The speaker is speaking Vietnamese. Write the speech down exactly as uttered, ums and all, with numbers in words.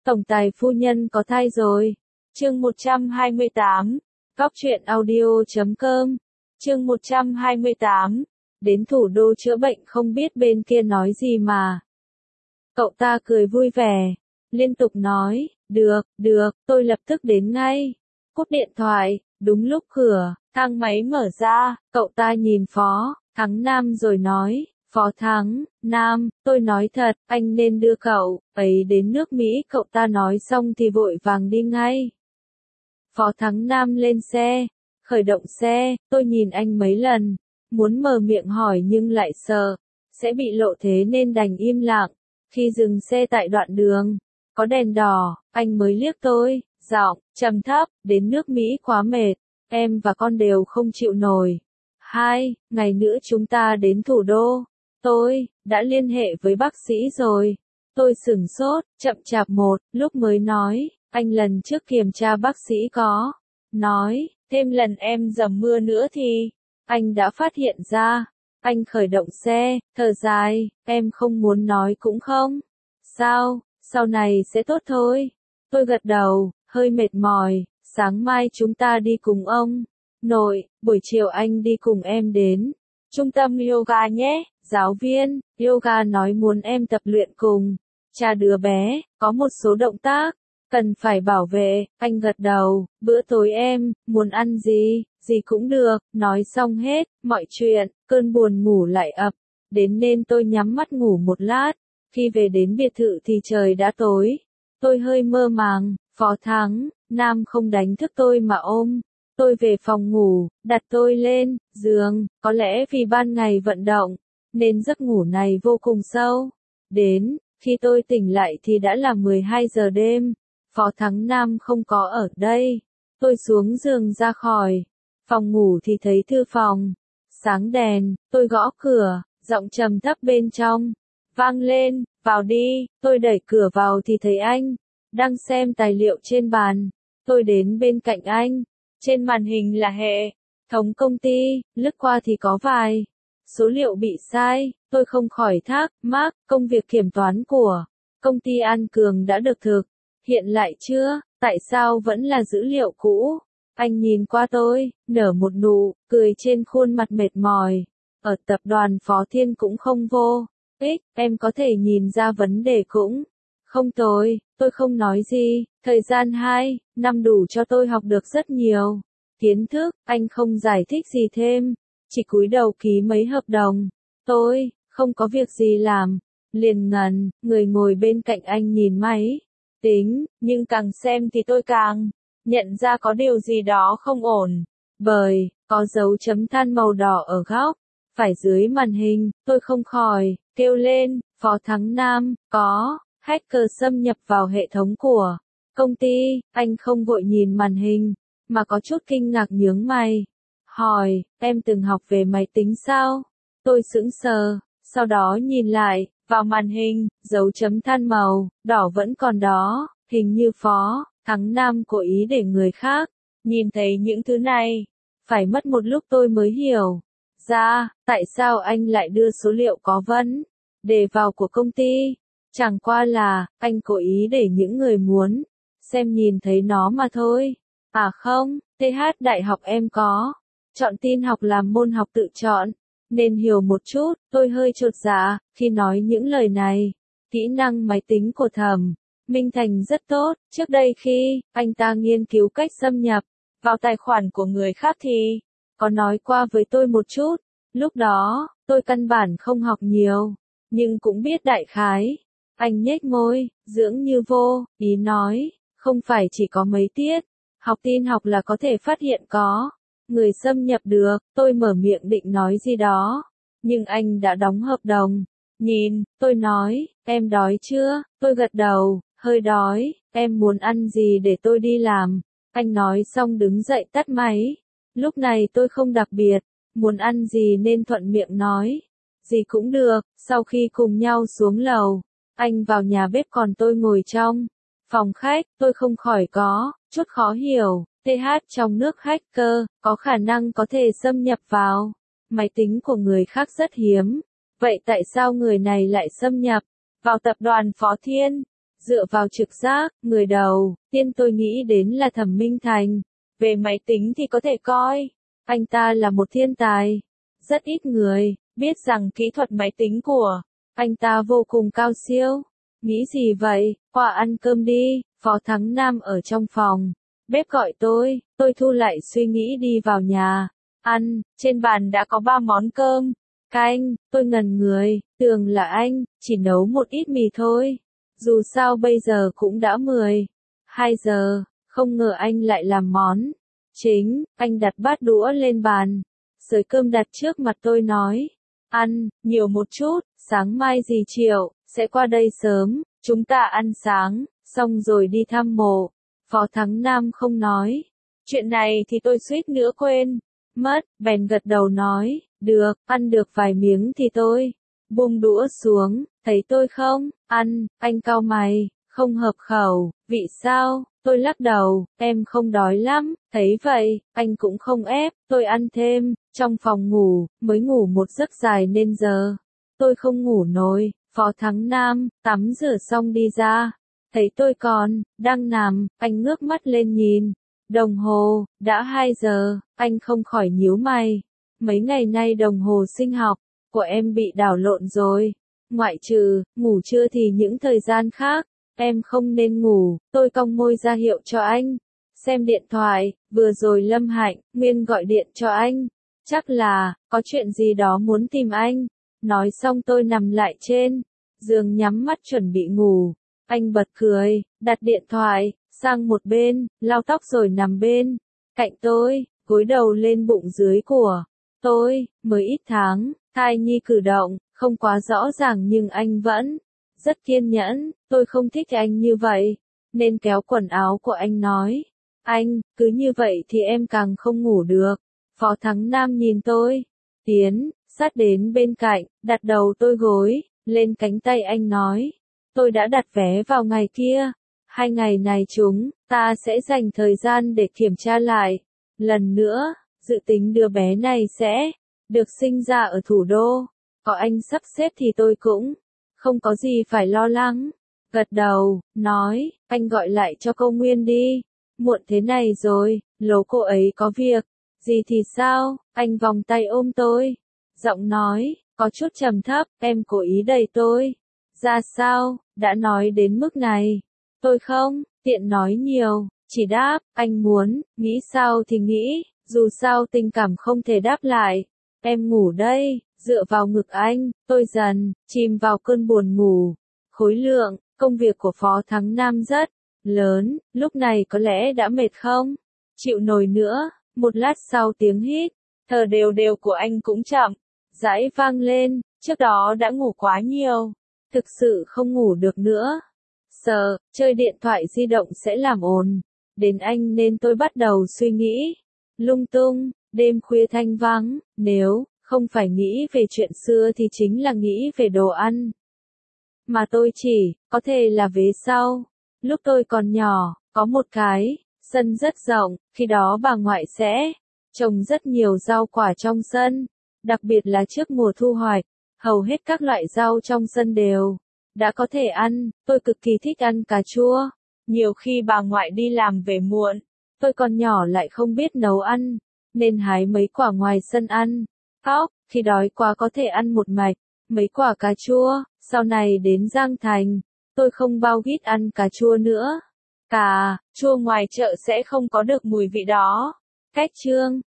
Tổng tài phu nhân có thai rồi. Chương một trăm hai mươi tám. Cóc truyện audio chấm com. Chương một trăm hai mươi tám. Đến thủ đô chữa bệnh không biết bên kia nói gì mà. Cậu ta cười vui vẻ, liên tục nói, được, được, tôi lập tức đến ngay. Cúp điện thoại, đúng lúc cửa, thang máy mở ra, cậu ta nhìn Phó Thắng Nam rồi nói, Phó Thắng Nam, tôi nói thật, anh nên đưa cậu ấy đến nước Mỹ. Cậu ta nói xong thì vội vàng đi ngay. Phó Thắng Nam lên xe, khởi động xe, tôi nhìn anh mấy lần, muốn mở miệng hỏi nhưng lại sợ sẽ bị lộ thế nên đành im lặng. Khi dừng xe tại đoạn đường có đèn đỏ, anh mới liếc tôi, giọng trầm thấp, đến nước Mỹ quá mệt, em và con đều không chịu nổi. Hai ngày nữa chúng ta đến thủ đô. Tôi đã liên hệ với bác sĩ rồi. Tôi sửng sốt, chậm chạp một lúc mới nói, anh lần trước kiểm tra bác sĩ có nói, thêm lần em dầm mưa nữa thì anh đã phát hiện ra. Anh khởi động xe, thở dài, em không muốn nói cũng không. Sao, sau này sẽ tốt thôi. Tôi gật đầu, hơi mệt mỏi, sáng mai chúng ta đi cùng ông nội, buổi chiều anh đi cùng em đến trung tâm yoga nhé. Giáo viên yoga nói muốn em tập luyện cùng cha đứa bé, có một số động tác cần phải bảo vệ. Anh gật đầu, bữa tối em muốn ăn gì, gì cũng được. Nói xong hết mọi chuyện, cơn buồn ngủ lại ập đến nên tôi nhắm mắt ngủ một lát. Khi về đến biệt thự thì trời đã tối. Tôi hơi mơ màng, Phó Thắng Nam không đánh thức tôi mà ôm tôi về phòng ngủ, đặt tôi lên giường. Có lẽ vì ban ngày vận động nên giấc ngủ này vô cùng sâu. Đến khi tôi tỉnh lại thì đã là mười hai giờ đêm. Phó Thắng Nam không có ở đây. Tôi xuống giường ra khỏi phòng ngủ thì thấy thư phòng sáng đèn. Tôi gõ cửa, giọng trầm thấp bên trong vang lên, vào đi. Tôi đẩy cửa vào thì thấy anh đang xem tài liệu trên bàn. Tôi đến bên cạnh anh. Trên màn hình là hệ thống công ty, lướt qua thì có vài số liệu bị sai. Tôi không khỏi thắc mắc, công việc kiểm toán của công ty An Cường đã được thực hiện lại chưa? Tại sao vẫn là dữ liệu cũ? Anh nhìn qua tôi, nở một nụ cười trên khuôn mặt mệt mỏi. Ở tập đoàn Phó Thiên cũng không vô ích, em có thể nhìn ra vấn đề cũng không tồi. Tôi không nói gì, thời gian hai năm đủ cho tôi học được rất nhiều kiến thức. Anh không giải thích gì thêm, chỉ cúi đầu ký mấy hợp đồng. Tôi không có việc gì làm, liền ngẩn người ngồi bên cạnh anh nhìn máy tính, nhưng càng xem thì tôi càng nhận ra có điều gì đó không ổn. Bởi có dấu chấm than màu đỏ ở góc phải dưới màn hình. Tôi không khỏi kêu lên, Phó Thắng Nam, có hacker xâm nhập vào hệ thống của công ty. Anh không vội nhìn màn hình, mà có chút kinh ngạc nhướng mày, hỏi, em từng học về máy tính sao? Tôi sững sờ, sau đó nhìn lại vào màn hình, dấu chấm than màu đỏ vẫn còn đó. Hình như Phó Thắng Nam cố ý để người khác nhìn thấy những thứ này. Phải mất một lúc tôi mới hiểu ra tại sao anh lại đưa số liệu có vấn đề vào của công ty. Chẳng qua là anh cố ý để những người muốn xem nhìn thấy nó mà thôi. À không, tê hát đại học em có chọn tin học làm môn học tự chọn, nên hiểu một chút. Tôi hơi chột dạ khi nói những lời này. Kỹ năng máy tính của Thẩm Minh Thành rất tốt. Trước đây khi anh ta nghiên cứu cách xâm nhập vào tài khoản của người khác thì có nói qua với tôi một chút. Lúc đó, tôi căn bản không học nhiều, nhưng cũng biết đại khái. Anh nhếch môi, dưỡng như vô ý nói, không phải chỉ có mấy tiết học tin học là có thể phát hiện có người xâm nhập được. Tôi mở miệng định nói gì đó, nhưng anh đã đóng hợp đồng. Nhìn, tôi nói, em đói chưa? Tôi gật đầu, hơi đói. Em muốn ăn gì để tôi đi làm? Anh nói xong đứng dậy tắt máy. Lúc này tôi không đặc biệt muốn ăn gì nên thuận miệng nói, gì cũng được. Sau khi cùng nhau xuống lầu, anh vào nhà bếp còn tôi ngồi trong phòng khách. Tôi không khỏi có chút khó hiểu, tê hát trong nước hacker có khả năng có thể xâm nhập vào máy tính của người khác rất hiếm. Vậy tại sao người này lại xâm nhập vào tập đoàn Phó Thiên? Dựa vào trực giác, người đầu tiên tôi nghĩ đến là Thẩm Minh Thành. Về máy tính thì có thể coi, anh ta là một thiên tài. Rất ít người biết rằng kỹ thuật máy tính của anh ta vô cùng cao siêu. Nghĩ gì vậy, qua ăn cơm đi, Phó Thắng Nam ở trong phòng. Bếp gọi tôi, tôi thu lại suy nghĩ đi vào nhà. Ăn, trên bàn đã có ba món cơm. Canh, tôi ngần người, tưởng là anh, chỉ nấu một ít mì thôi. Dù sao bây giờ cũng đã mười hai giờ, không ngờ anh lại làm món chính. Anh đặt bát đũa lên bàn, xới cơm đặt trước mặt tôi nói. Ăn, nhiều một chút, sáng mai dì Triệu sẽ qua đây sớm, chúng ta ăn sáng, xong rồi đi thăm mộ. Phó Thắng Nam không nói. Chuyện này thì tôi suýt nữa quên mất, bèn gật đầu nói, được, ăn được vài miếng thì tôi buông đũa xuống, thấy tôi không ăn, anh cau mày, không hợp khẩu, vị sao? Tôi lắc đầu, em không đói lắm, thấy vậy, anh cũng không ép, tôi ăn thêm. Trong phòng ngủ, mới ngủ một giấc dài nên giờ tôi không ngủ nổi. Phó Thắng Nam tắm rửa xong đi ra, thấy tôi còn đang nằm, anh ngước mắt lên nhìn đồng hồ, đã hai giờ. Anh không khỏi nhíu mày, mấy ngày nay đồng hồ sinh học của em bị đảo lộn rồi, ngoại trừ ngủ trưa thì những thời gian khác em không nên ngủ. Tôi cong môi ra hiệu cho anh xem điện thoại. Vừa rồi Lâm Hạnh Nguyên gọi điện cho anh, chắc là có chuyện gì đó muốn tìm anh. Nói xong tôi nằm lại trên giường nhắm mắt chuẩn bị ngủ. Anh bật cười, đặt điện thoại sang một bên, lau tóc rồi nằm bên cạnh tôi, gối đầu lên bụng dưới của tôi. Mới ít tháng, thai nhi cử động không quá rõ ràng nhưng anh vẫn rất kiên nhẫn. Tôi không thích anh như vậy, nên kéo quần áo của anh nói. Anh, cứ như vậy thì em càng không ngủ được. Phó Thắng Nam nhìn tôi, tiến sát đến bên cạnh, đặt đầu tôi gối lên cánh tay anh nói. Tôi đã đặt vé vào ngày kia. Hai ngày này chúng ta sẽ dành thời gian để kiểm tra lại lần nữa. Dự tính đứa bé này sẽ được sinh ra ở thủ đô. Có anh sắp xếp thì tôi cũng không có gì phải lo lắng. Gật đầu, nói, anh gọi lại cho cô Nguyên đi. Muộn thế này rồi, lố cô ấy có việc gì thì sao? Anh vòng tay ôm tôi, giọng nói có chút trầm thấp, em cố ý đẩy tôi ra sao? Đã nói đến mức này, tôi không tiện nói nhiều, chỉ đáp, anh muốn nghĩ sao thì nghĩ, dù sao tình cảm không thể đáp lại. Em ngủ đây. Dựa vào ngực anh, tôi dần chìm vào cơn buồn ngủ. Khối lượng công việc của Phó Thắng Nam rất lớn, lúc này có lẽ đã mệt không chịu nổi nữa. Một lát sau tiếng hít thở đều đều của anh cũng chậm rãi vang lên. Trước đó đã ngủ quá nhiều, thực sự không ngủ được nữa. Sợ chơi điện thoại di động sẽ làm ồn đến anh nên tôi bắt đầu suy nghĩ lung tung. Đêm khuya thanh vắng, nếu không phải nghĩ về chuyện xưa thì chính là nghĩ về đồ ăn. Mà tôi chỉ có thể là vế sau. Lúc tôi còn nhỏ, có một cái sân rất rộng, khi đó bà ngoại sẽ trồng rất nhiều rau quả trong sân, đặc biệt là trước mùa thu hoạch, hầu hết các loại rau trong sân đều đã có thể ăn. Tôi cực kỳ thích ăn cà chua. Nhiều khi bà ngoại đi làm về muộn, tôi còn nhỏ lại không biết nấu ăn, nên hái mấy quả ngoài sân ăn. Óc, khi đói quá có thể ăn một mạch mấy quả cà chua. Sau này đến Giang Thành, tôi không bao ghít ăn cà chua nữa. Cà chua ngoài chợ sẽ không có được mùi vị đó. Cách chương